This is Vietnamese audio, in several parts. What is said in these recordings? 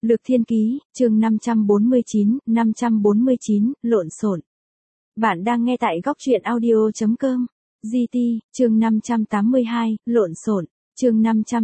Lược Thiên Ký, chương 549, lộn xộn. Bạn đang nghe tại góc truyện audio.com. GT, chương 582, lộn xộn. Chương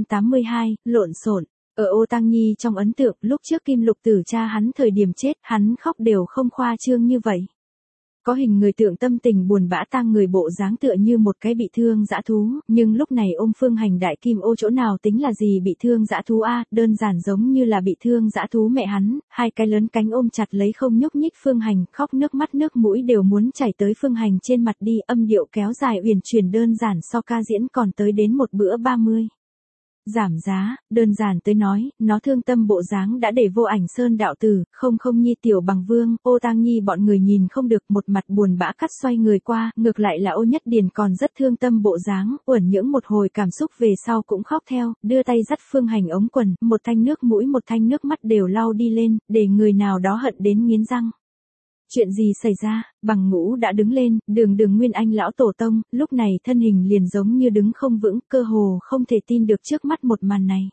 582, lộn xộn. Ở Ô Tăng Nhi trong ấn tượng, lúc trước Kim Lục Tử cha hắn thời điểm chết, hắn khóc đều không khoa trương như vậy. Có hình người tượng tâm tình buồn bã tang người bộ dáng tựa như một cái bị thương dã thú, nhưng lúc này ôm Phương Hành đại kim ô chỗ nào tính là gì bị thương dã thú a, đơn giản giống như là bị thương dã thú mẹ hắn, hai cái lớn cánh ôm chặt lấy không nhúc nhích Phương Hành, khóc nước mắt nước mũi đều muốn chảy tới Phương Hành trên mặt đi, âm điệu kéo dài uyển chuyển đơn giản so ca diễn còn tới đến một bữa 30. Giảm giá, đơn giản tới nói, nó thương tâm bộ dáng đã để Vô Ảnh Sơn đạo tử, không nhi Tiểu Bằng Vương, Ô Tang Nhi bọn người nhìn không được, một mặt buồn bã cắt xoay người qua, ngược lại là Ô Nhất Điền còn rất thương tâm bộ dáng, uẩn nhưỡng một hồi cảm xúc về sau cũng khóc theo, đưa tay dắt Phương Hành ống quần, một thanh nước mũi một thanh nước mắt đều lau đi lên, để người nào đó hận đến nghiến răng. Chuyện gì xảy ra? Bằng Ngũ đã đứng lên, đường Nguyên Anh lão tổ tông, lúc này thân hình liền giống như đứng không vững, cơ hồ không thể tin được trước mắt một màn này.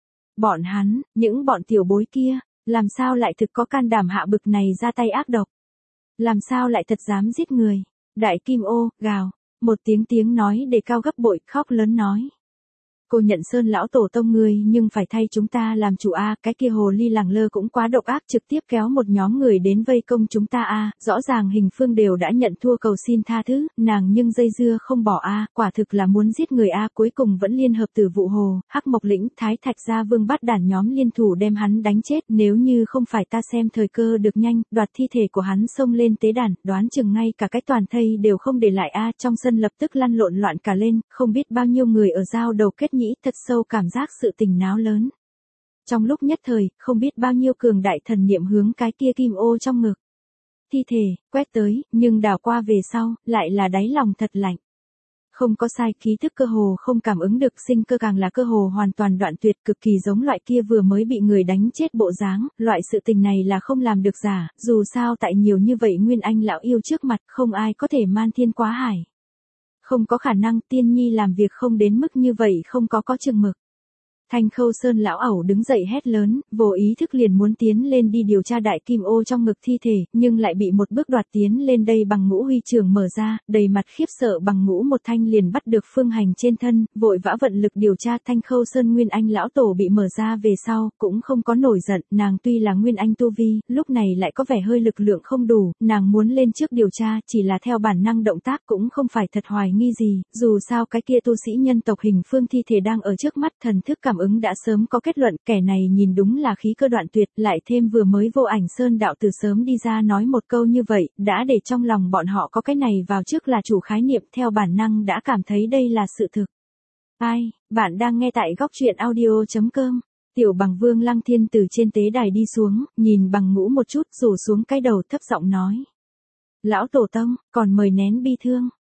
Bọn hắn, những bọn tiểu bối kia, làm sao lại thực có can đảm hạ bực này ra tay ác độc? Làm sao lại thật dám giết người? Đại Kim Ô, gào, một tiếng nói đề cao gấp bội, khóc lớn nói. Cô Nhận Sơn lão tổ tông ngươi nhưng phải thay chúng ta làm chủ a, cái kia hồ ly lẳng lơ cũng quá độc ác, trực tiếp kéo một nhóm người đến vây công chúng ta a, rõ ràng Hình Phương đều đã nhận thua cầu xin tha thứ, nàng nhưng dây dưa không bỏ a, quả thực là muốn giết người a, cuối cùng vẫn liên hợp Tử Vụ Hồ, Hắc Mộc Lĩnh, Thái Thạch Gia Vương bắt đàn nhóm liên thủ đem hắn đánh chết, nếu như không phải ta xem thời cơ được nhanh, đoạt thi thể của hắn xông lên tế đàn, đoán chừng ngay cả cái toàn thây đều không để lại a, trong sân lập tức lăn lộn loạn cả lên, không biết bao nhiêu người ở giao đầu kết nhĩ, thật sâu cảm giác sự tình náo lớn. Trong lúc nhất thời, không biết bao nhiêu cường đại thần niệm hướng cái kia kim ô trong ngực. Thi thể, quét tới, nhưng đảo qua về sau, lại là đáy lòng thật lạnh. Không có sai, khí thức cơ hồ không cảm ứng được, sinh cơ càng là cơ hồ hoàn toàn đoạn tuyệt, cực kỳ giống loại kia vừa mới bị người đánh chết bộ dáng, loại sự tình này là không làm được giả, dù sao tại nhiều như vậy Nguyên Anh lão yêu trước mặt, không ai có thể man thiên quá hải. Không có khả năng, Tiên Nhi làm việc không đến mức như vậy, không có chừng mực. Thanh Khâu Sơn lão ẩu đứng dậy hét lớn, vô ý thức liền muốn tiến lên đi điều tra đại kim ô trong ngực thi thể, nhưng lại bị một bước đoạt tiến lên đây Bằng Ngũ huy trường mở ra, đầy mặt khiếp sợ Bằng Ngũ một thanh liền bắt được Phương Hành trên thân, vội vã vận lực điều tra. Thanh Khâu Sơn Nguyên Anh lão tổ bị mở ra về sau, cũng không có nổi giận, nàng tuy là Nguyên Anh tu vi, lúc này lại có vẻ hơi lực lượng không đủ, nàng muốn lên trước điều tra, chỉ là theo bản năng động tác cũng không phải thật hoài nghi gì, dù sao cái kia tu sĩ nhân tộc Hình Phương thi thể đang ở trước mắt, thần thức cảm ứng đã sớm có kết luận, kẻ này nhìn đúng là khí cơ đoạn tuyệt, lại thêm vừa mới Vô Ảnh Sơn đạo từ sớm đi ra nói một câu như vậy, đã để trong lòng bọn họ có cái này vào trước là chủ khái niệm, theo bản năng đã cảm thấy đây là sự thực. Ai, bạn đang nghe tại góc truyện audio.com. Tiểu Bằng Vương Lăng Thiên từ trên tế đài đi xuống, nhìn Bằng Ngũ một chút, rủ xuống cái đầu thấp giọng nói. Lão tổ tông, còn mời nén bi thương.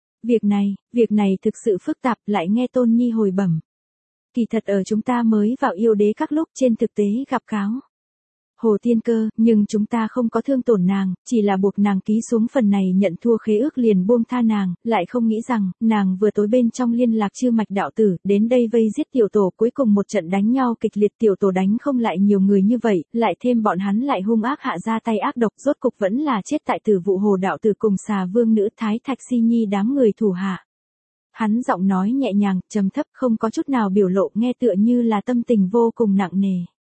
Việc này thực sự phức tạp, lại nghe Tôn Nhi hồi bẩm. Kỳ thật ở chúng ta mới vào yêu đế các lúc trên thực tế gặp cáo Hồ Tiên Cơ, nhưng chúng ta không có thương tổn nàng, chỉ là buộc nàng ký xuống phần này nhận thua khế ước liền buông tha nàng, lại không nghĩ rằng, nàng vừa tối bên trong liên lạc Chư Mạch đạo tử, đến đây vây giết tiểu tổ, cuối cùng một trận đánh nhau kịch liệt, tiểu tổ đánh không lại nhiều người như vậy, lại thêm bọn hắn lại hung ác hạ ra tay ác độc, rốt cục vẫn là chết tại Tử Vụ Hồ đạo tử cùng Xà Vương nữ Thái Thạch Si Nhi đám người thủ hạ. Hắn giọng nói nhẹ nhàng, trầm thấp, không có chút nào biểu lộ, nghe tựa như là tâm tình vô cùng nặng nề.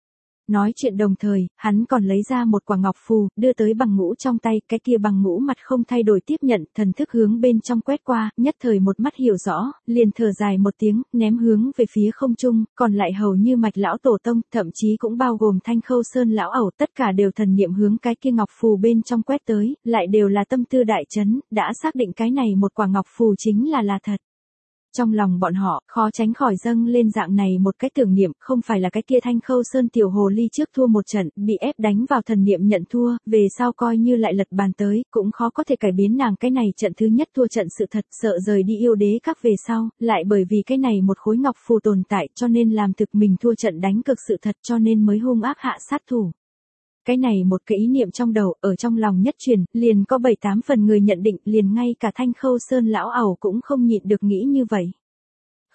Nói chuyện đồng thời, hắn còn lấy ra một quả ngọc phù, đưa tới Bằng Ngũ trong tay, cái kia Bằng Ngũ mặt không thay đổi tiếp nhận, thần thức hướng bên trong quét qua, nhất thời một mắt hiểu rõ, liền thở dài một tiếng, ném hướng về phía không trung, còn lại hầu như Mạch lão tổ tông, thậm chí cũng bao gồm Thanh Khâu Sơn lão ẩu, tất cả đều thần niệm hướng cái kia ngọc phù bên trong quét tới, lại đều là tâm tư đại chấn, đã xác định cái này một quả ngọc phù chính là thật. Trong lòng bọn họ, khó tránh khỏi dâng lên dạng này một cái tưởng niệm, không phải là cái kia Thanh Khâu Sơn tiểu hồ ly trước thua một trận, bị ép đánh vào thần niệm nhận thua, về sau coi như lại lật bàn tới, cũng khó có thể cải biến nàng cái này trận thứ nhất thua trận sự thật, sợ rời đi yêu đế các về sau, lại bởi vì cái này một khối ngọc phù tồn tại, cho nên làm thực mình thua trận đánh cực sự thật, cho nên mới hung ác hạ sát thủ. Cái này một cái ý niệm trong đầu, ở trong lòng nhất truyền, liền có 7-8 phần người nhận định, liền ngay cả Thanh Khâu Sơn lão ẩu cũng không nhịn được nghĩ như vậy.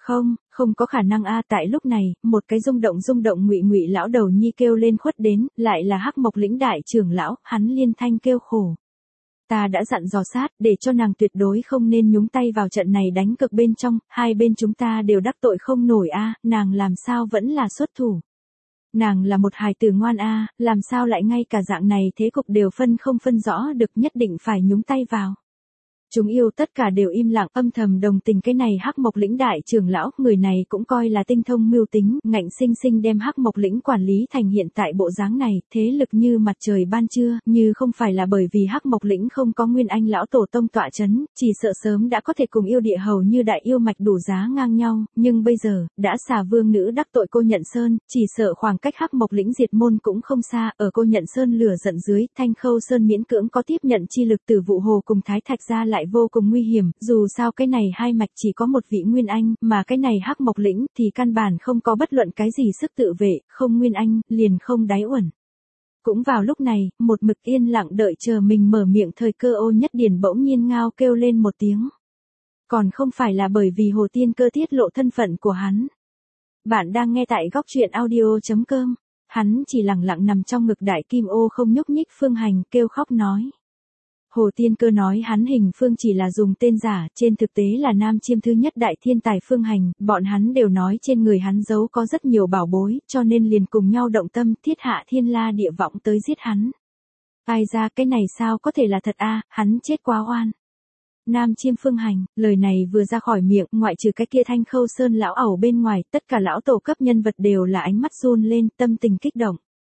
Không có khả năng a. Tại lúc này, một cái rung động Ngụy lão đầu nhi kêu lên khuất đến, lại là Hắc Mộc Lĩnh đại trưởng lão, hắn liên thanh kêu khổ. Ta đã dặn dò sát, để cho nàng tuyệt đối không nên nhúng tay vào trận này đánh cược bên trong, hai bên chúng ta đều đắc tội không nổi a, nàng làm sao vẫn là xuất thủ. Nàng là một hài tử ngoan a, làm sao lại ngay cả dạng này thế cục đều không phân rõ được, nhất định phải nhúng tay vào. Chúng yêu tất cả đều im lặng, âm thầm đồng tình cái này Hắc Mộc Lĩnh đại trưởng lão, người này cũng coi là tinh thông mưu tính, ngạnh sinh đem Hắc Mộc Lĩnh quản lý thành hiện tại bộ dáng này, thế lực như mặt trời ban trưa, như không phải là bởi vì Hắc Mộc Lĩnh không có Nguyên Anh lão tổ tông tọa chấn, chỉ sợ sớm đã có thể cùng yêu địa hầu như đại yêu mạch đủ giá ngang nhau, nhưng bây giờ, đã xà vương nữ đắc tội Cô Nhận Sơn, chỉ sợ khoảng cách Hắc Mộc Lĩnh diệt môn cũng không xa, ở Cô Nhận Sơn lửa giận dưới, Thanh Khâu Sơn miễn cưỡng có tiếp nhận chi lực từ Vụ Hồ cùng Thái Thạch ra lại vô cùng nguy hiểm, dù sao cái này hai mạch chỉ có một vị Nguyên Anh, mà cái này Hắc Mộc Lĩnh thì căn bản không có bất luận cái gì sức tự vệ, không Nguyên Anh, liền không đáy uẩn. Cũng vào lúc này, một mực yên lặng đợi chờ mình mở miệng thời cơ Ô Nhất Điển bỗng nhiên ngao kêu lên một tiếng. Còn không phải là bởi vì Hồ Tiên Cơ tiết lộ thân phận của hắn. Bạn đang nghe tại góc truyện audio.com, hắn chỉ lặng lặng nằm trong ngực Đại Kim Ô không nhúc nhích Phương Hành kêu khóc nói. Hồ Tiên Cơ nói hắn Hình Phương chỉ là dùng tên giả, trên thực tế là Nam Chiêm thứ nhất đại thiên tài Phương Hành, bọn hắn đều nói trên người hắn giấu có rất nhiều bảo bối, cho nên liền cùng nhau động tâm thiết hạ thiên la địa võng tới giết hắn. Ai ra cái này sao có thể là thật a, hắn chết quá oan. Nam Chiêm Phương Hành, lời này vừa ra khỏi miệng, ngoại trừ cái kia Thanh Khâu Sơn lão ẩu bên ngoài, tất cả lão tổ cấp nhân vật đều là ánh mắt run lên, tâm tình kích động.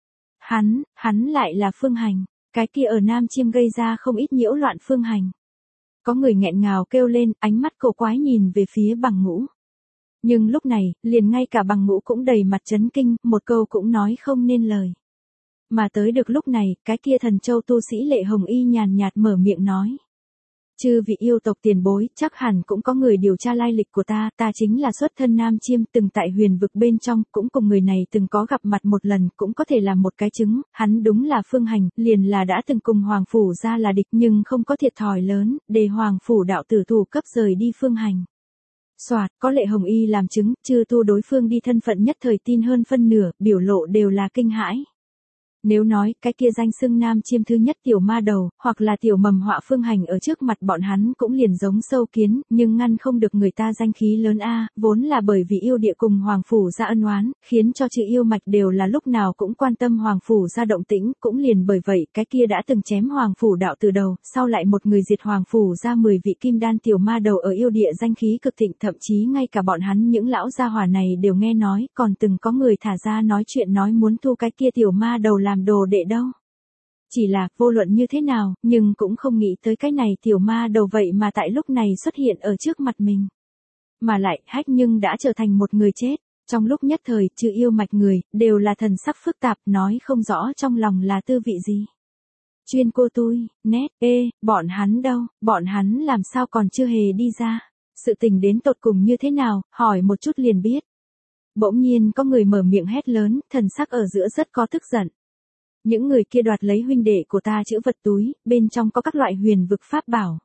Hắn lại là Phương Hành. Cái kia ở Nam Chiêm gây ra không ít nhiễu loạn Phương Hành. Có người nghẹn ngào kêu lên, ánh mắt cổ quái nhìn về phía Bằng Ngũ. Nhưng lúc này, liền ngay cả Bằng Ngũ cũng đầy mặt chấn kinh, một câu cũng nói không nên lời. Mà tới được lúc này, cái kia Thần Châu tu sĩ Lệ Hồng Y nhàn nhạt mở miệng nói. Chư vị yêu tộc tiền bối, chắc hẳn cũng có người điều tra lai lịch của ta chính là xuất thân Nam Chiêm, từng tại Huyền vực bên trong, cũng cùng người này từng có gặp mặt một lần, cũng có thể là một cái chứng, hắn đúng là Phương Hành, liền là đã từng cùng Hoàng Phủ ra là địch nhưng không có thiệt thòi lớn, để Hoàng Phủ đạo tử thủ cấp rời đi Phương Hành. Soạt, có Lệ Hồng Y làm chứng, chư tu đối phương đi thân phận nhất thời tin hơn phân nửa, biểu lộ đều là kinh hãi. Nếu nói, cái kia danh xưng Nam Chiêm thứ nhất tiểu ma đầu, hoặc là tiểu mầm họa Phương Hành ở trước mặt bọn hắn cũng liền giống sâu kiến, nhưng ngăn không được người ta danh khí lớn a, vốn là bởi vì yêu địa cùng Hoàng Phủ ra ân oán, khiến cho chữ yêu mạch đều là lúc nào cũng quan tâm Hoàng Phủ ra động tĩnh, cũng liền bởi vậy, cái kia đã từng chém Hoàng Phủ đạo từ đầu, sau lại một người diệt Hoàng Phủ ra 10 vị kim đan tiểu ma đầu ở yêu địa danh khí cực thịnh, thậm chí ngay cả bọn hắn những lão gia hỏa này đều nghe nói, còn từng có người thả ra nói chuyện nói muốn thu cái kia tiểu ma đầu làm đồ đệ đâu. Chỉ là, vô luận như thế nào, nhưng cũng không nghĩ tới cái này tiểu ma đầu vậy mà tại lúc này xuất hiện ở trước mặt mình. Mà lại, hách nhưng đã trở thành một người chết. Trong lúc nhất thời, chữ yêu mạch người, đều là thần sắc phức tạp, nói không rõ trong lòng là tư vị gì. Chuyên cô tôi, nét, bọn hắn đâu, bọn hắn làm sao còn chưa hề đi ra. Sự tình đến tột cùng như thế nào, hỏi một chút liền biết. Bỗng nhiên có người mở miệng hét lớn, thần sắc ở giữa rất có tức giận. Những người kia đoạt lấy huynh đệ của ta chữ vật túi, bên trong có các loại huyền vực pháp bảo.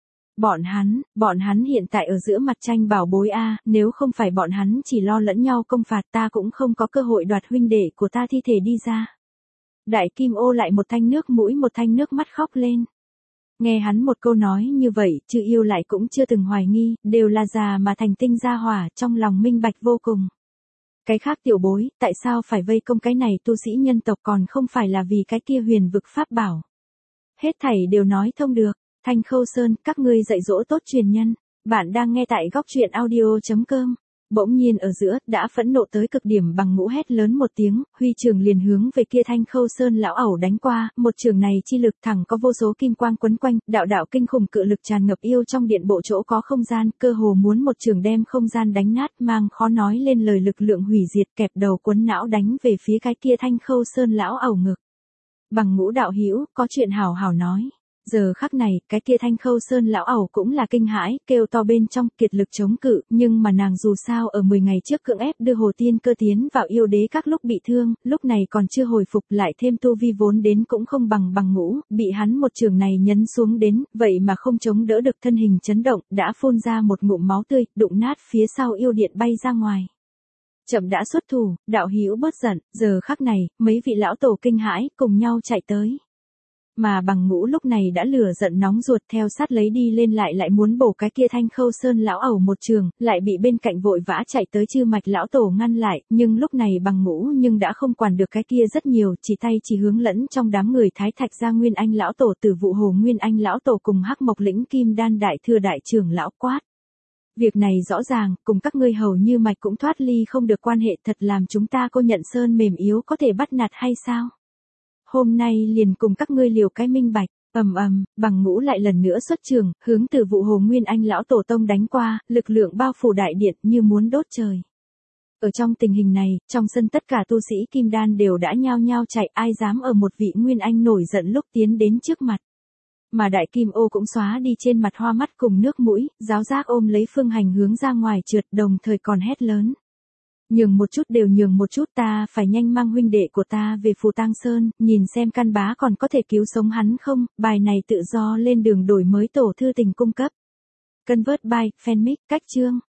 Bọn hắn hiện tại ở giữa mặt tranh bảo bối a, nếu không phải bọn hắn chỉ lo lẫn nhau công phạt ta cũng không có cơ hội đoạt huynh đệ của ta thi thể đi ra. Đại Kim Ô lại một thanh nước mũi một thanh nước mắt khóc lên. Nghe hắn một câu nói như vậy, chư yêu lại cũng chưa từng hoài nghi, đều là già mà thành tinh gia hỏa, trong lòng minh bạch vô cùng. Cái khác tiểu bối, tại sao phải vây công cái này tu sĩ nhân tộc còn không phải là vì cái kia huyền vực pháp bảo. Hết thảy đều nói thông được, Thanh Khâu Sơn, các ngươi dạy dỗ tốt truyền nhân, bạn đang nghe tại góc truyện audio.com. Bỗng nhiên ở giữa, đã phẫn nộ tới cực điểm Bằng Ngũ hét lớn một tiếng, huy trường liền hướng về kia Thanh Khâu Sơn lão ẩu đánh qua, một trường này chi lực thẳng có vô số kim quang quấn quanh, đạo đạo kinh khủng cự lực tràn ngập yêu trong điện bộ chỗ có không gian, cơ hồ muốn một trường đem không gian đánh nát, mang khó nói lên lời lực lượng hủy diệt, kẹp đầu quấn não đánh về phía cái kia Thanh Khâu Sơn lão ẩu ngực. Bằng Ngũ đạo hữu, có chuyện hảo hảo nói. Giờ khắc này, cái kia Thanh Khâu Sơn lão ẩu cũng là kinh hãi, kêu to bên trong, kiệt lực chống cự, nhưng mà nàng dù sao ở 10 ngày trước cưỡng ép đưa Hồ Tiên Cơ tiến vào yêu đế các lúc bị thương, lúc này còn chưa hồi phục lại thêm tu vi vốn đến cũng không bằng ngũ, bị hắn một trường này nhấn xuống đến, vậy mà không chống đỡ được, thân hình chấn động, đã phun ra một ngụm máu tươi, đụng nát phía sau yêu điện bay ra ngoài. Chậm đã xuất thủ, đạo hữu bớt giận, giờ khắc này, mấy vị lão tổ kinh hãi, cùng nhau chạy tới. Mà bằng ngũ lúc này đã lửa giận nóng ruột theo sát lấy đi lên lại muốn bổ cái kia Thanh Khâu Sơn lão ẩu một trường, lại bị bên cạnh vội vã chạy tới Chư Mạch lão tổ ngăn lại, nhưng lúc này bằng ngũ nhưng đã không quản được cái kia rất nhiều, chỉ tay chỉ hướng lẫn trong đám người Thái Thạch gia Nguyên Anh lão tổ, Tử Vụ Hồ Nguyên Anh lão tổ cùng Hắc Mộc Lĩnh Kim Đan đại thừa đại trưởng lão quát. Việc này rõ ràng, cùng các ngươi hầu như mạch cũng thoát ly không được quan hệ, thật làm chúng ta Cô Nhận Sơn mềm yếu có thể bắt nạt hay sao? Hôm nay liền cùng các ngươi liều cái minh bạch. Bằng ngũ lại lần nữa xuất trường, hướng Từ Vụ Hồ Nguyên Anh lão tổ tông đánh qua, lực lượng bao phủ đại điện như muốn đốt trời. Ở trong tình hình này, trong sân tất cả tu sĩ Kim Đan đều đã nhao nhao chạy, ai dám ở một vị Nguyên Anh nổi giận lúc tiến đến trước mặt. Mà đại kim ô cũng xóa đi trên mặt hoa mắt cùng nước mũi, giáo giác ôm lấy Phương Hành hướng ra ngoài trượt, đồng thời còn hét lớn. Nhường một chút đều nhường một chút, ta phải nhanh mang huynh đệ của ta về Phù Tang Sơn, nhìn xem căn bá còn có thể cứu sống hắn không, bài này tự do lên đường đổi mới tổ thư tình cung cấp. Convert by, fanmic, cách chương.